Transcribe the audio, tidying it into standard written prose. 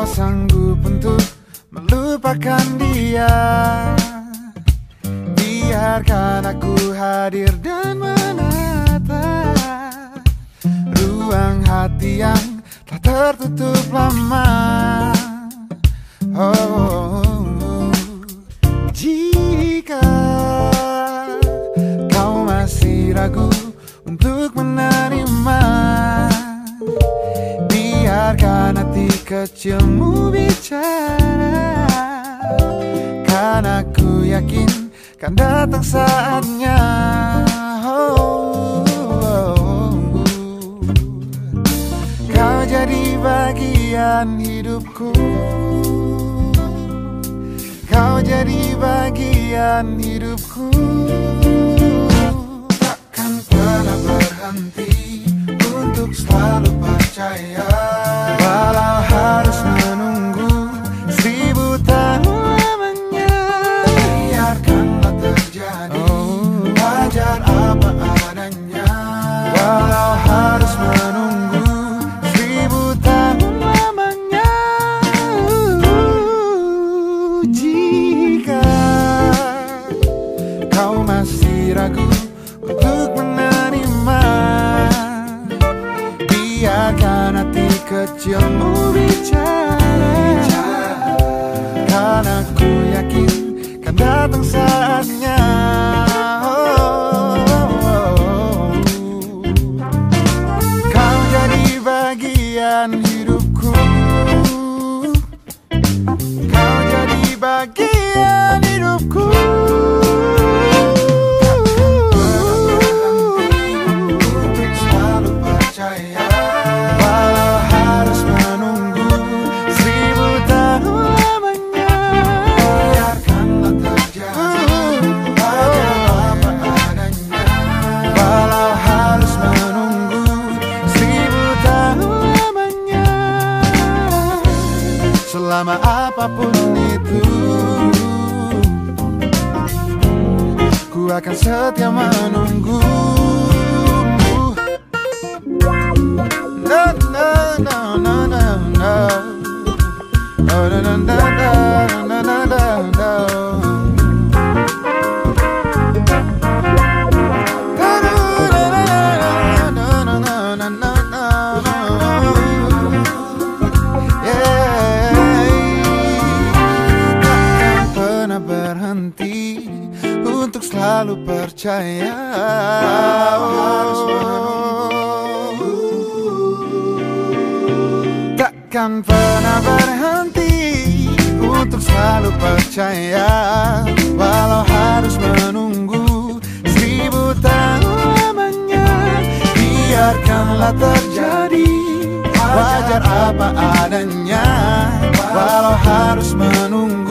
kau sanggup untuk melupakan dia. Biarkan aku hadir dan menata ruang hati yang telah tertutup lama. Jika kau masih ragu untuk menerima, biarkan hati kecilmu bicara, karena aku yakin kan datang saatnya. Kau jadi bagian hidupku, kau jadi bagian hidupku. Takkan pernah berhenti untuk selalu percaya, walau harus menunggu 1000 tahun lamanya. Biarkanlah terjadi, wajar apa adanya, walau harus menunggu 1000 tahun lamanya. Jika kau masih ragu untuk menerima, biarkan hati kecilmu bicara, karena ku yakin kan datang saatnya. Kau jadi bagian hidupku, kau jadi bagian hidupku. Untuk selalu percaya, walau harus menunggu 1000 tahun lamanya. Biarkanlah terjadi, wajar apa adanya, walau harus menunggu 1000 tahun lamanya. Selama apapun itu, ku akan setia menunggu. No, no, no, no, no, no. Oh, no, no, no, no, no, no, no, no. Takkan pernah berhenti untuk selalu percaya, harus menunggu. Takkan pernah berhenti untuk selalu percaya, walau harus menunggu 1000 tahun lamanya. Biarkanlah terjadi, wajar apa adanya, walau harus menunggu